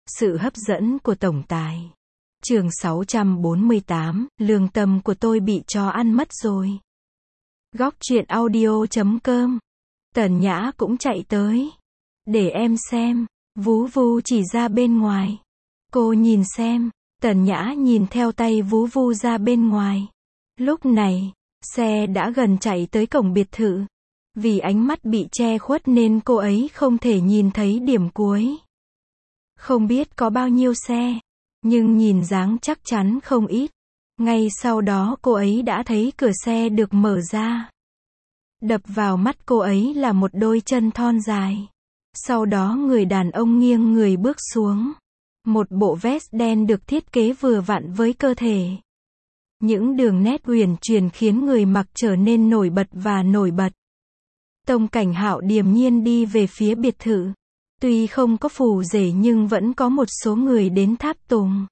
Sự hấp dẫn của tổng tài. Chương 648, lương tâm của tôi bị chó ăn mất rồi. Góc truyện audio.com. Tần Nhã cũng chạy tới. Để em xem. Vú Vu chỉ ra bên ngoài. Cô nhìn xem. Tần Nhã nhìn theo tay Vú Vu ra bên ngoài. Lúc này, xe đã gần chạy tới cổng biệt thự. Vì ánh mắt bị che khuất nên cô ấy không thể nhìn thấy điểm cuối. Không biết có bao nhiêu xe, nhưng nhìn dáng chắc chắn không ít. Ngay sau đó cô ấy đã thấy cửa xe được mở ra. Đập vào mắt cô ấy là một đôi chân thon dài. Sau đó người đàn ông nghiêng người bước xuống. Một bộ vest đen được thiết kế vừa vặn với cơ thể. Những đường nét uyển chuyển khiến người mặc trở nên nổi bật và nổi bật. Tông Cảnh Hạo điềm nhiên đi về phía biệt thự. Tuy không có phù rể nhưng vẫn có một số người đến tháp tùng.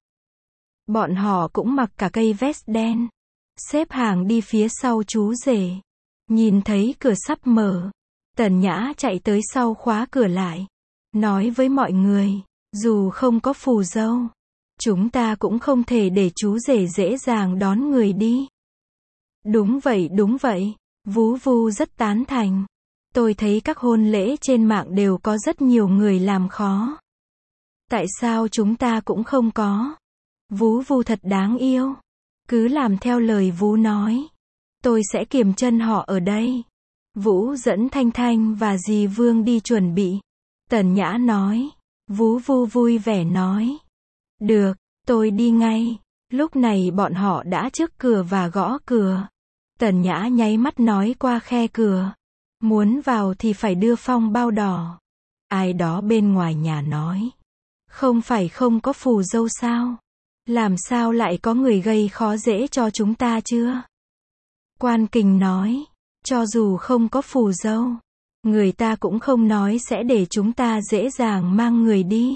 Bọn họ cũng mặc cả cây vest đen. Xếp hàng đi phía sau chú rể. Nhìn thấy cửa sắp mở. Tần Nhã chạy tới sau khóa cửa lại. Nói với mọi người, dù không có phù dâu, chúng ta cũng không thể để chú rể dễ dàng đón người đi. Đúng vậy. Vú Vu rất tán thành. Tôi thấy các hôn lễ trên mạng đều có rất nhiều người làm khó. Tại sao chúng ta cũng không có? Vú Vu thật đáng yêu. Cứ làm theo lời Vú nói. Tôi sẽ kiềm chân họ ở đây. Vũ dẫn Thanh Thanh và dì Vương đi chuẩn bị. Tần Nhã nói. Vú Vu vui vẻ nói. Được, tôi đi ngay. Lúc này bọn họ đã trước cửa và gõ cửa. Tần Nhã nháy mắt nói qua khe cửa. Muốn vào thì phải đưa phong bao đỏ. Ai đó bên ngoài nhà nói. Không phải không có phù dâu sao? Làm sao lại có người gây khó dễ cho chúng ta chưa? Quan Kình nói. Cho dù không có phù dâu, người ta cũng không nói sẽ để chúng ta dễ dàng mang người đi.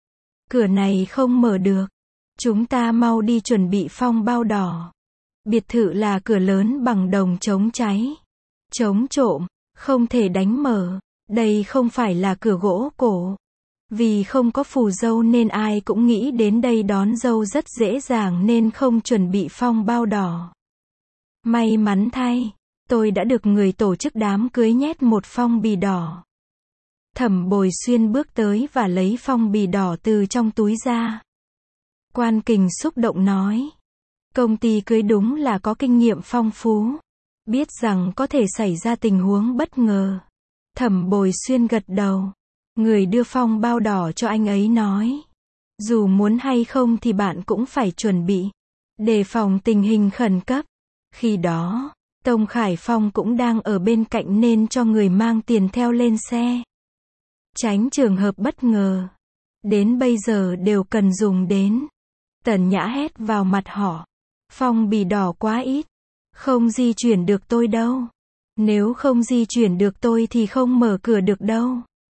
Cửa này không mở được. Chúng ta mau đi chuẩn bị phong bao đỏ. Biệt thự là cửa lớn bằng đồng chống cháy. Chống trộm. Không thể đánh mở. Đây không phải là cửa gỗ cổ. Vì không có phù dâu nên ai cũng nghĩ đến đây đón dâu rất dễ dàng nên không chuẩn bị phong bao đỏ. May mắn thay, tôi đã được người tổ chức đám cưới nhét một phong bì đỏ. Thẩm Bồi Xuyên bước tới và lấy phong bì đỏ từ trong túi ra. Quan Kình xúc động nói. Công ty cưới đúng là có kinh nghiệm phong phú. Biết rằng có thể xảy ra tình huống bất ngờ. Thẩm Bồi Xuyên gật đầu. Người đưa phong bao đỏ cho anh ấy nói. Dù muốn hay không thì bạn cũng phải chuẩn bị. Đề phòng tình hình khẩn cấp. Khi đó, Tông Khải Phong cũng đang ở bên cạnh nên cho người mang tiền theo lên xe. Tránh trường hợp bất ngờ. Đến bây giờ đều cần dùng đến. Tần Nhã hét vào mặt họ. Phong bì đỏ quá ít. Không di chuyển được tôi đâu. Nếu không di chuyển được tôi thì không mở cửa được đâu.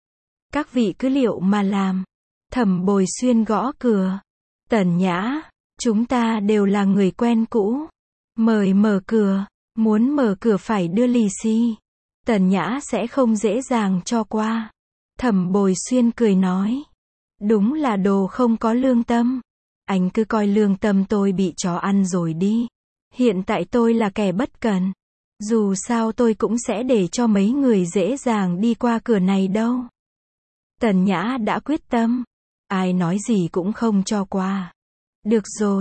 Các vị cứ liệu mà làm. Thẩm Bồi Xuyên gõ cửa. Tần Nhã, chúng ta đều là người quen cũ. Mời mở cửa. Muốn mở cửa phải đưa lì xì. Tần Nhã sẽ không dễ dàng cho qua. Thẩm Bồi Xuyên cười nói. Đúng là đồ không có lương tâm. Anh cứ coi lương tâm tôi bị chó ăn rồi đi. Hiện tại tôi là kẻ bất cẩn. Dù sao tôi cũng sẽ để cho mấy người dễ dàng đi qua cửa này đâu. Tần Nhã đã quyết tâm. Ai nói gì cũng không cho qua. Được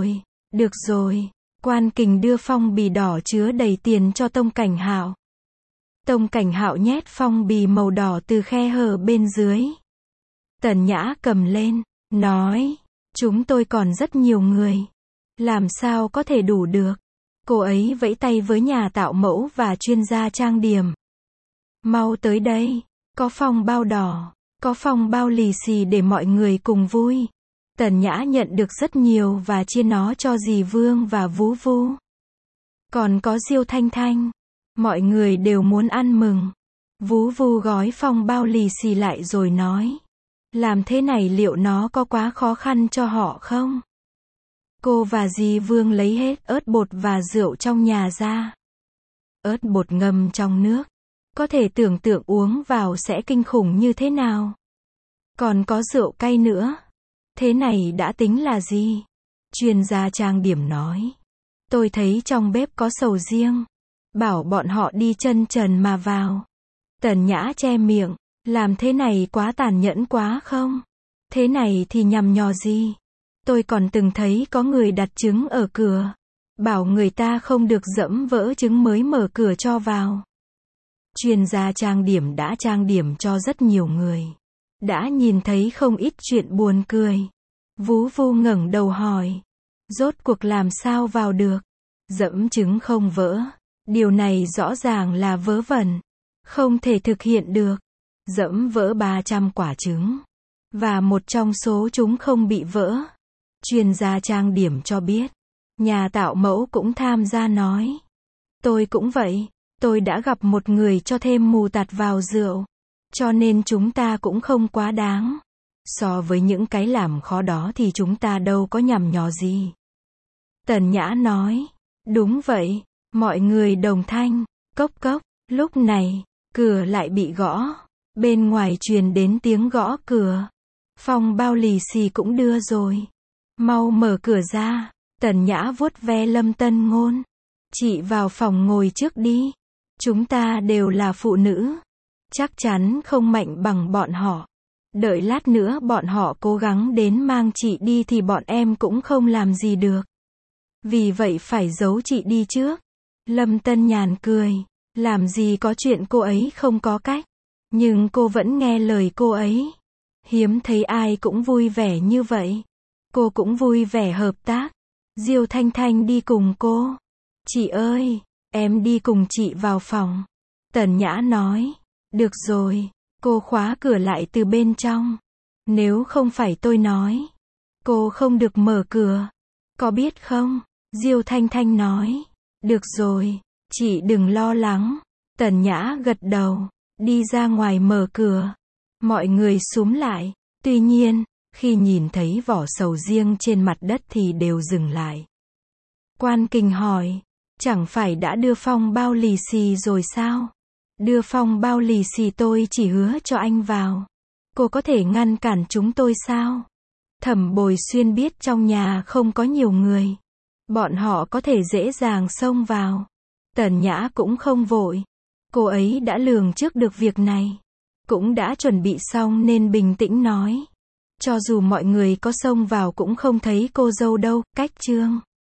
rồi. Quan Kình đưa phong bì đỏ chứa đầy tiền cho Tông Cảnh Hạo. Tông Cảnh Hạo nhét phong bì màu đỏ từ khe hở bên dưới. Tần Nhã cầm lên, nói. Chúng tôi còn rất nhiều người. Làm sao có thể đủ được. Cô ấy vẫy tay với nhà tạo mẫu và chuyên gia trang điểm. Mau tới đây. Có phong bao đỏ. Có phong bao lì xì để mọi người cùng vui. Tần Nhã nhận được rất nhiều và chia nó cho dì Vương và Vú Vu. Còn có Diêu Thanh Thanh. Mọi người đều muốn ăn mừng. Vú Vu gói phong bao lì xì lại rồi nói. Làm thế này liệu nó có quá khó khăn cho họ không? Cô và dì Vương lấy hết ớt bột và rượu trong nhà ra. Ớt bột ngâm trong nước. Có thể tưởng tượng uống vào sẽ kinh khủng như thế nào. Còn có rượu cay nữa. Thế này đã tính là gì? Chuyên gia trang điểm nói. Tôi thấy trong bếp có sầu riêng. Bảo bọn họ đi chân trần mà vào. Tần Nhã che miệng. Làm thế này quá tàn nhẫn quá không? Thế này thì nhằm nhò gì? Tôi còn từng thấy có người đặt trứng ở cửa. Bảo người ta không được dẫm vỡ trứng mới mở cửa cho vào. Chuyên gia trang điểm đã trang điểm cho rất nhiều người. Đã nhìn thấy không ít chuyện buồn cười. Vú Vu ngẩng đầu hỏi. Rốt cuộc làm sao vào được? Dẫm trứng không vỡ. Điều này rõ ràng là vớ vẩn. Không thể thực hiện được. Dẫm vỡ 300 quả trứng. Và một trong số chúng không bị vỡ. Chuyên gia trang điểm cho biết. Nhà tạo mẫu cũng tham gia nói. Tôi cũng vậy. Tôi đã gặp một người cho thêm mù tạt vào rượu. Cho nên chúng ta cũng không quá đáng. So với những cái làm khó đó thì chúng ta đâu có nhằm nhò gì. Tần Nhã nói. Đúng vậy. Mọi người đồng thanh. Cốc cốc. Lúc này, cửa lại bị gõ. Bên ngoài truyền đến tiếng gõ cửa. Phong bao lì xì cũng đưa rồi. Mau mở cửa ra. Tần Nhã vuốt ve Lâm Tân Ngôn. Chị vào phòng ngồi trước đi. Chúng ta đều là phụ nữ. Chắc chắn không mạnh bằng bọn họ. Đợi lát nữa bọn họ cố gắng đến mang chị đi thì bọn em cũng không làm gì được. Vì vậy phải giấu chị đi trước. Lâm Tân Nhàn cười. Làm gì có chuyện cô ấy không có cách. Nhưng cô vẫn nghe lời cô ấy. Hiếm thấy ai cũng vui vẻ như vậy. Cô cũng vui vẻ hợp tác. Diêu Thanh Thanh đi cùng cô. Chị ơi, em đi cùng chị vào phòng. Tần Nhã nói. Được rồi, cô khóa cửa lại từ bên trong. Nếu không phải tôi nói, cô không được mở cửa. Có biết không? Diêu Thanh Thanh nói. Được rồi, chị đừng lo lắng. Tần Nhã gật đầu, đi ra ngoài mở cửa. Mọi người xúm lại. Tuy nhiên, khi nhìn thấy vỏ sầu riêng trên mặt đất thì đều dừng lại. Quan Kình hỏi. Chẳng phải đã đưa Phong bao lì xì rồi sao? Đưa Phong bao lì xì tôi chỉ hứa cho anh vào. Cô có thể ngăn cản chúng tôi sao? Thẩm Bồi Xuyên biết trong nhà không có nhiều người. Bọn họ có thể dễ dàng xông vào. Tần Nhã cũng không vội. Cô ấy đã lường trước được việc này. Cũng đã chuẩn bị xong nên bình tĩnh nói. Cho dù mọi người có xông vào cũng không thấy cô dâu đâu. Cách chương